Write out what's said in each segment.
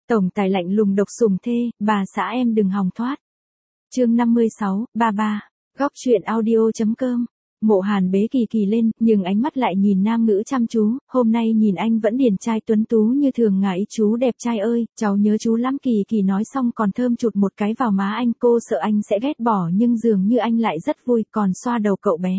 Tổng tài lạnh lùng độc sủng thê, bà xã em đừng hòng thoát. Chương 56, 33. Góc truyện audio.com. Mộ Hàn bế Kỳ Kỳ lên, nhưng ánh mắt lại nhìn Nam Ngữ chăm chú, hôm nay nhìn anh vẫn điển trai tuấn tú như thường ngày. Chú đẹp trai ơi, cháu nhớ chú lắm. Kỳ Kỳ nói xong còn thơm chụt một cái vào má anh. Cô sợ anh sẽ ghét bỏ nhưng dường như anh lại rất vui, còn xoa đầu cậu bé.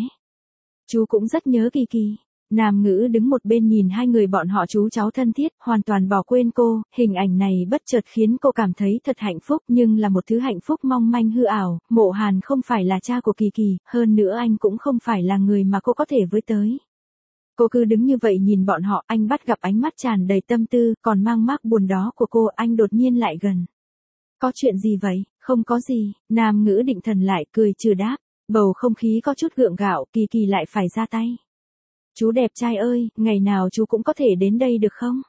Chú cũng rất nhớ Kỳ Kỳ. Nam Ngữ đứng một bên nhìn hai người bọn họ chú cháu thân thiết, hoàn toàn bỏ quên cô. Hình ảnh này bất chợt khiến cô cảm thấy thật hạnh phúc, nhưng là một thứ hạnh phúc mong manh hư ảo. Mộ Hàn không phải là cha của Kỳ Kỳ, hơn nữa anh cũng không phải là người mà cô có thể với tới. Cô cứ đứng như vậy nhìn bọn họ, anh bắt gặp ánh mắt tràn đầy tâm tư, còn mang mác buồn đó của cô. Anh đột nhiên lại gần. Có chuyện gì vậy? Không có gì. Nam Ngữ định thần lại, cười trừ đáp. Bầu không khí có chút gượng gạo, Kỳ Kỳ lại phải ra tay. Chú đẹp trai ơi, ngày nào chú cũng có thể đến đây được không?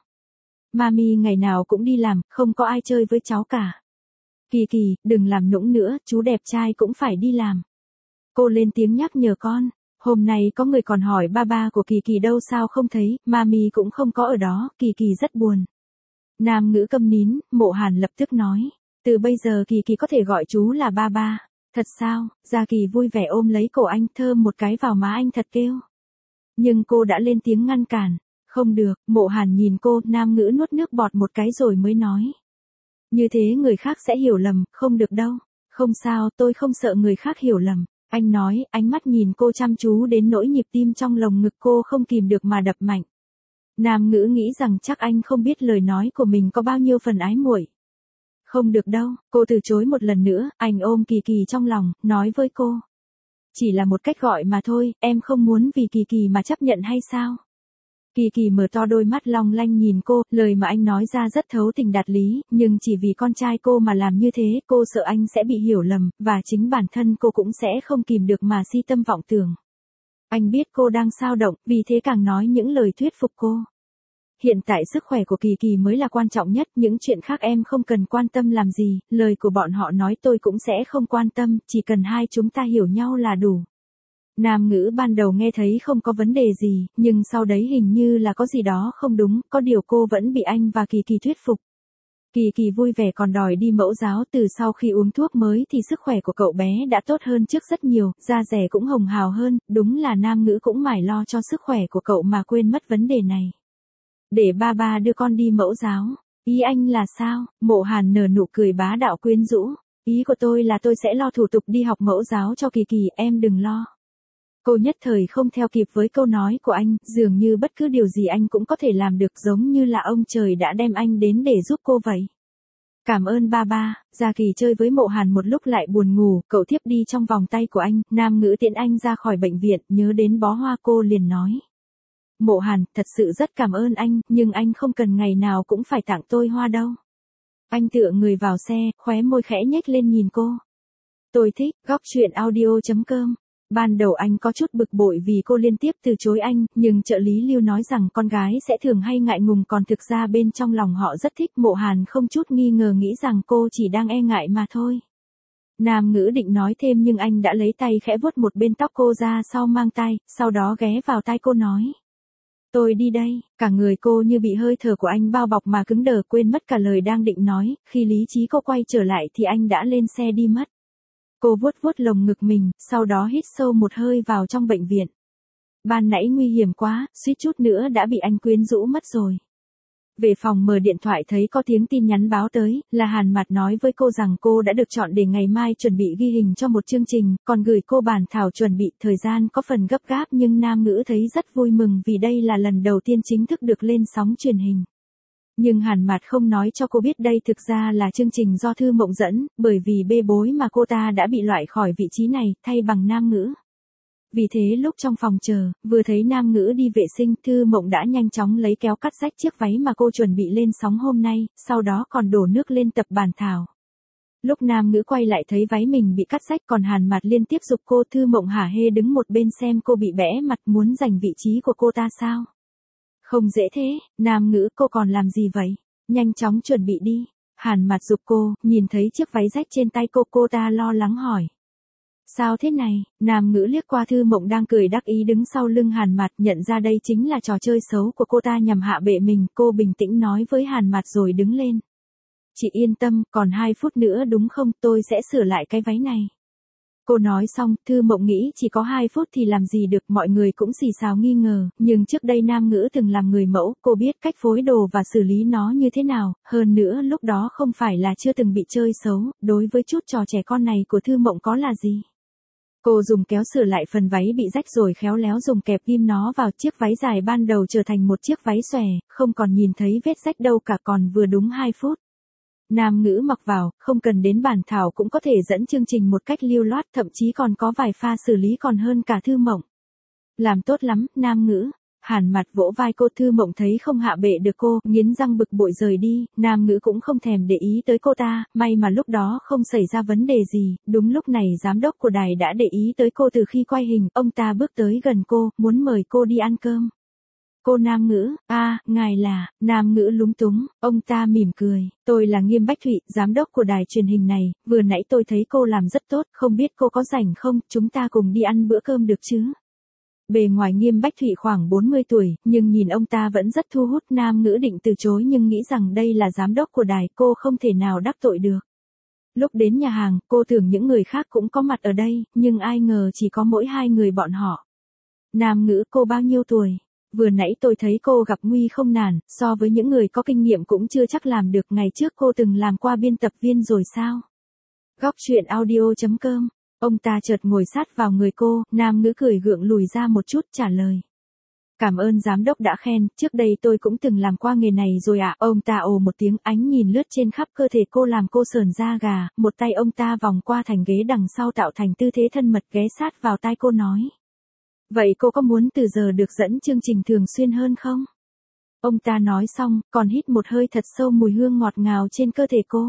Mami ngày nào cũng đi làm, không có ai chơi với cháu cả. Kỳ Kỳ, đừng làm nũng nữa, chú đẹp trai cũng phải đi làm. Cô lên tiếng nhắc nhở con. Hôm nay có người còn hỏi ba của Kỳ Kỳ đâu, sao không thấy, Mami cũng không có ở đó. Kỳ Kỳ rất buồn. Nam Ngữ câm nín, Mộ Hàn lập tức nói. Từ bây giờ Kỳ Kỳ có thể gọi chú là ba. Thật sao? Gia Kỳ vui vẻ ôm lấy cổ anh, thơm một cái vào má anh thật kêu. Nhưng cô đã lên tiếng ngăn cản. Không được. Mộ Hàn nhìn cô, Nam Ngữ nuốt nước bọt một cái rồi mới nói. Như thế người khác sẽ hiểu lầm, không được đâu. Không sao, tôi không sợ người khác hiểu lầm. Anh nói, ánh mắt nhìn cô chăm chú đến nỗi nhịp tim trong lồng ngực cô không kìm được mà đập mạnh. Nam Ngữ nghĩ rằng chắc anh không biết lời nói của mình có bao nhiêu phần ái muội. Không được đâu, cô từ chối một lần nữa. Anh ôm Kỳ Kỳ trong lòng, nói với cô. Chỉ là một cách gọi mà thôi, em không muốn vì Kỳ Kỳ mà chấp nhận hay sao? Kỳ Kỳ mở to đôi mắt long lanh nhìn cô, lời mà anh nói ra rất thấu tình đạt lý, nhưng chỉ vì con trai cô mà làm như thế, cô sợ anh sẽ bị hiểu lầm, và chính bản thân cô cũng sẽ không kìm được mà si tâm vọng tưởng. Anh biết cô đang xao động, vì thế càng nói những lời thuyết phục cô. Hiện tại sức khỏe của Kỳ Kỳ mới là quan trọng nhất, những chuyện khác em không cần quan tâm làm gì, lời của bọn họ nói tôi cũng sẽ không quan tâm, chỉ cần hai chúng ta hiểu nhau là đủ. Nam Ngữ ban đầu nghe thấy không có vấn đề gì, nhưng sau đấy hình như là có gì đó không đúng, có điều cô vẫn bị anh và Kỳ Kỳ thuyết phục. Kỳ Kỳ vui vẻ còn đòi đi mẫu giáo. Từ sau khi uống thuốc mới thì sức khỏe của cậu bé đã tốt hơn trước rất nhiều, da dẻ cũng hồng hào hơn, đúng là Nam Ngữ cũng mải lo cho sức khỏe của cậu mà quên mất vấn đề này. Để ba đưa con đi mẫu giáo. Ý anh là sao? Mộ Hàn nở nụ cười bá đạo quyến rũ. Ý của tôi là tôi sẽ lo thủ tục đi học mẫu giáo cho Kỳ Kỳ, em đừng lo. Cô nhất thời không theo kịp với câu nói của anh, dường như bất cứ điều gì anh cũng có thể làm được, giống như là ông trời đã đem anh đến để giúp cô vậy. Cảm ơn ba. Gia Kỳ chơi với Mộ Hàn một lúc lại buồn ngủ, cậu thiếp đi trong vòng tay của anh. Nam Ngữ tiễn anh ra khỏi bệnh viện, nhớ đến bó hoa cô liền nói. Mộ Hàn, thật sự rất cảm ơn anh, nhưng anh không cần ngày nào cũng phải tặng tôi hoa đâu. Anh tựa người vào xe, khóe môi khẽ nhếch lên nhìn cô. Tôi thích. Góc truyện audio.com. Ban đầu anh có chút bực bội vì cô liên tiếp từ chối anh, nhưng trợ lý Lưu nói rằng con gái sẽ thường hay ngại ngùng, còn thực ra bên trong lòng họ rất thích. Mộ Hàn không chút nghi ngờ nghĩ rằng cô chỉ đang e ngại mà thôi. Nam Ngữ định nói thêm nhưng anh đã lấy tay khẽ vuốt một bên tóc cô ra sau mang tai, sau đó ghé vào tai cô nói. Tôi đi đây. Cả người cô như bị hơi thở của anh bao bọc mà cứng đờ, quên mất cả lời đang định nói. Khi lý trí cô quay trở lại thì anh đã lên xe đi mất. Cô vuốt lồng ngực mình, sau đó hít sâu một hơi vào trong bệnh viện. Ban nãy nguy hiểm quá, suýt chút nữa đã bị anh quyến rũ mất rồi. Về phòng mở điện thoại thấy có tiếng tin nhắn báo tới, là Hàn Mạt nói với cô rằng cô đã được chọn để ngày mai chuẩn bị ghi hình cho một chương trình, còn gửi cô bản thảo chuẩn bị. Thời gian có phần gấp gáp nhưng Nam Ngữ thấy rất vui mừng vì đây là lần đầu tiên chính thức được lên sóng truyền hình. Nhưng Hàn Mạt không nói cho cô biết đây thực ra là chương trình do Thư Mộng dẫn, bởi vì bê bối mà cô ta đã bị loại khỏi vị trí này, thay bằng Nam Ngữ. Vì thế lúc trong phòng chờ, vừa thấy Nam Ngữ đi vệ sinh, Thư Mộng đã nhanh chóng lấy kéo cắt rách chiếc váy mà cô chuẩn bị lên sóng hôm nay, sau đó còn đổ nước lên tập bản thảo. Lúc Nam Ngữ quay lại thấy váy mình bị cắt rách, còn Hàn Mạt liên tiếp giục cô. Thư Mộng hả hê đứng một bên xem cô bị bẽ mặt, muốn giành vị trí của cô ta sao? Không dễ thế. Nam Ngữ, cô còn làm gì vậy? Nhanh chóng chuẩn bị đi. Hàn Mạt giục cô, nhìn thấy chiếc váy rách trên tay cô ta lo lắng hỏi. Sao thế này? Nam Ngữ liếc qua Thư Mộng đang cười đắc ý đứng sau lưng Hàn Mạt, nhận ra đây chính là trò chơi xấu của cô ta nhằm hạ bệ mình. Cô bình tĩnh nói với Hàn Mạt rồi đứng lên. Chị yên tâm, còn 2 phút nữa đúng không, tôi sẽ sửa lại cái váy này. Cô nói xong, Thư Mộng nghĩ chỉ có 2 phút thì làm gì được, mọi người cũng xì xào nghi ngờ, nhưng trước đây Nam Ngữ từng làm người mẫu, cô biết cách phối đồ và xử lý nó như thế nào, hơn nữa lúc đó không phải là chưa từng bị chơi xấu, đối với chút trò trẻ con này của Thư Mộng có là gì. Cô dùng kéo sửa lại phần váy bị rách rồi khéo léo dùng kẹp ghim nó vào, chiếc váy dài ban đầu trở thành một chiếc váy xòe, không còn nhìn thấy vết rách đâu cả, còn vừa đúng 2 phút. Nam Ngữ mặc vào, không cần đến bản thảo cũng có thể dẫn chương trình một cách lưu loát, thậm chí còn có vài pha xử lý còn hơn cả Thư Mộng. Làm tốt lắm, Nam Ngữ. Hàn Mặt vỗ vai cô. Thư Mộng thấy không hạ bệ được cô, nghiến răng bực bội rời đi, Nam Ngữ cũng không thèm để ý tới cô ta, may mà lúc đó không xảy ra vấn đề gì, đúng lúc này giám đốc của đài đã để ý tới cô từ khi quay hình, ông ta bước tới gần cô, muốn mời cô đi ăn cơm. Cô Nam Ngữ, ngài là, Nam Ngữ lúng túng, ông ta mỉm cười, tôi là Nghiêm Bách Thụy, giám đốc của đài truyền hình này, vừa nãy tôi thấy cô làm rất tốt, không biết cô có rảnh không, chúng ta cùng đi ăn bữa cơm được chứ? Bề ngoài Nghiêm Bách Thụy khoảng 40 tuổi, nhưng nhìn ông ta vẫn rất thu hút. Nam Ngữ định từ chối nhưng nghĩ rằng đây là giám đốc của đài, cô không thể nào đắc tội được. Lúc đến nhà hàng, cô tưởng những người khác cũng có mặt ở đây, nhưng ai ngờ chỉ có mỗi 2 người bọn họ. Nam Ngữ, cô bao nhiêu tuổi? Vừa nãy tôi thấy cô gặp nguy không nản, so với những người có kinh nghiệm cũng chưa chắc làm được, ngày trước cô từng làm qua biên tập viên rồi sao? Góc truyện audio.com. Ông ta chợt ngồi sát vào người cô, Nam Ngữ cười gượng lùi ra một chút trả lời. Cảm ơn giám đốc đã khen, trước đây tôi cũng từng làm qua nghề này rồi ạ. Ông ta ồ một tiếng, ánh nhìn lướt trên khắp cơ thể cô làm cô sởn da gà, một tay ông ta vòng qua thành ghế đằng sau tạo thành tư thế thân mật ghé sát vào tai cô nói. Vậy cô có muốn từ giờ được dẫn chương trình thường xuyên hơn không? Ông ta nói xong, còn hít một hơi thật sâu mùi hương ngọt ngào trên cơ thể cô.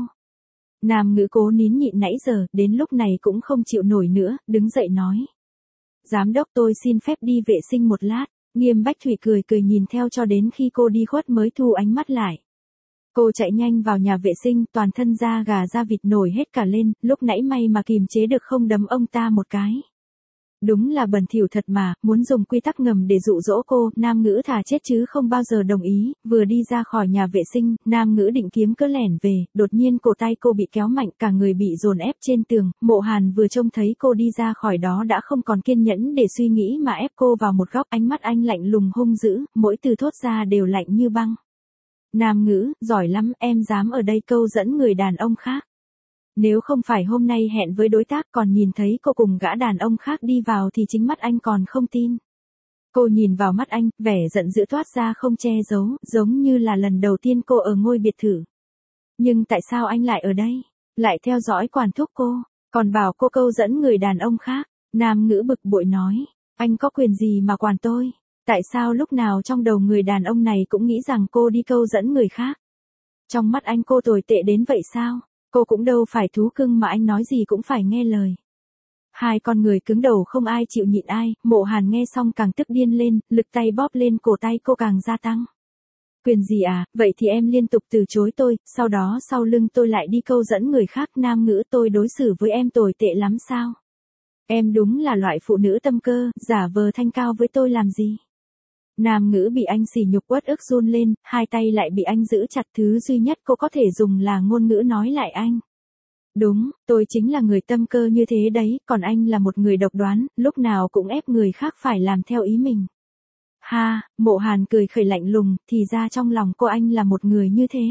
Nam Ngữ cố nín nhịn nãy giờ, đến lúc này cũng không chịu nổi nữa, đứng dậy nói. Giám đốc, tôi xin phép đi vệ sinh một lát. Nghiêm Bách Thụy cười cười nhìn theo cho đến khi cô đi khuất mới thu ánh mắt lại. Cô chạy nhanh vào nhà vệ sinh, toàn thân da gà da vịt nổi hết cả lên, lúc nãy may mà kìm chế được không đấm ông ta một cái. Đúng là bẩn thỉu thật mà, muốn dùng quy tắc ngầm để dụ dỗ cô, Nam Ngữ thà chết chứ không bao giờ đồng ý, vừa đi ra khỏi nhà vệ sinh, Nam Ngữ định kiếm cớ lẻn về, đột nhiên cổ tay cô bị kéo mạnh, cả người bị dồn ép trên tường, Mộ Hàn vừa trông thấy cô đi ra khỏi đó đã không còn kiên nhẫn để suy nghĩ mà ép cô vào một góc, ánh mắt anh lạnh lùng hung dữ, mỗi từ thốt ra đều lạnh như băng. Nam Ngữ, giỏi lắm, em dám ở đây câu dẫn người đàn ông khác. Nếu không phải hôm nay hẹn với đối tác còn nhìn thấy cô cùng gã đàn ông khác đi vào thì chính mắt anh còn không tin. Cô nhìn vào mắt anh, vẻ giận dữ toát ra không che giấu, giống như là lần đầu tiên cô ở ngôi biệt thự. Nhưng tại sao anh lại ở đây? Lại theo dõi quản thúc cô, còn bảo cô câu dẫn người đàn ông khác. Nam Ngữ bực bội nói, anh có quyền gì mà quản tôi? Tại sao lúc nào trong đầu người đàn ông này cũng nghĩ rằng cô đi câu dẫn người khác? Trong mắt anh cô tồi tệ đến vậy sao? Cô cũng đâu phải thú cưng mà anh nói gì cũng phải nghe lời. Hai con người cứng đầu không ai chịu nhịn ai, Mộ Hàn nghe xong càng tức điên lên, lực tay bóp lên cổ tay cô càng gia tăng. Quyền gì à, vậy thì em liên tục từ chối tôi, sau đó sau lưng tôi lại đi câu dẫn người khác. Nam Ngữ, tôi đối xử với em tồi tệ lắm sao? Em đúng là loại phụ nữ tâm cơ, giả vờ thanh cao với tôi làm gì? Nam Ngữ bị anh sỉ nhục uất ức run lên, hai tay lại bị anh giữ chặt, thứ duy nhất cô có thể dùng là ngôn ngữ nói lại anh. Đúng, tôi chính là người tâm cơ như thế đấy, còn anh là một người độc đoán, lúc nào cũng ép người khác phải làm theo ý mình. Ha, Mộ Hàn cười khẩy lạnh lùng, thì ra trong lòng cô anh là một người như thế.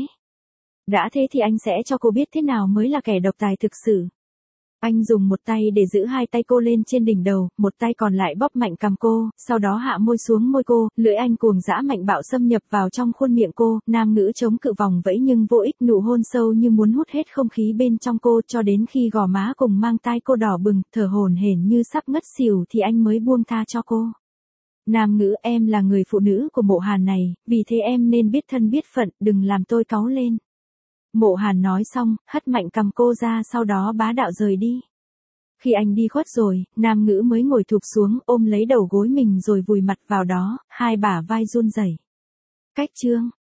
Đã thế thì anh sẽ cho cô biết thế nào mới là kẻ độc tài thực sự. Anh dùng một tay để giữ hai tay cô lên trên đỉnh đầu, một tay còn lại bóp mạnh cằm cô, sau đó hạ môi xuống môi cô, lưỡi anh cuồng dã mạnh bạo xâm nhập vào trong khuôn miệng cô, Nam Ngữ chống cự vòng vẫy nhưng vô ích, nụ hôn sâu như muốn hút hết không khí bên trong cô, cho đến khi gò má cùng mang tai cô đỏ bừng, thở hổn hển như sắp ngất xỉu thì anh mới buông tha cho cô. Nam Ngữ, em là người phụ nữ của Mộ Hàn này, vì thế em nên biết thân biết phận, đừng làm tôi cáu lên. Mộ Hàn nói xong, hất mạnh cầm cô ra, sau đó bá đạo rời đi. Khi anh đi khuất rồi, Nam Ngữ mới ngồi thụp xuống, ôm lấy đầu gối mình rồi vùi mặt vào đó, hai bả vai run rẩy. Cách chương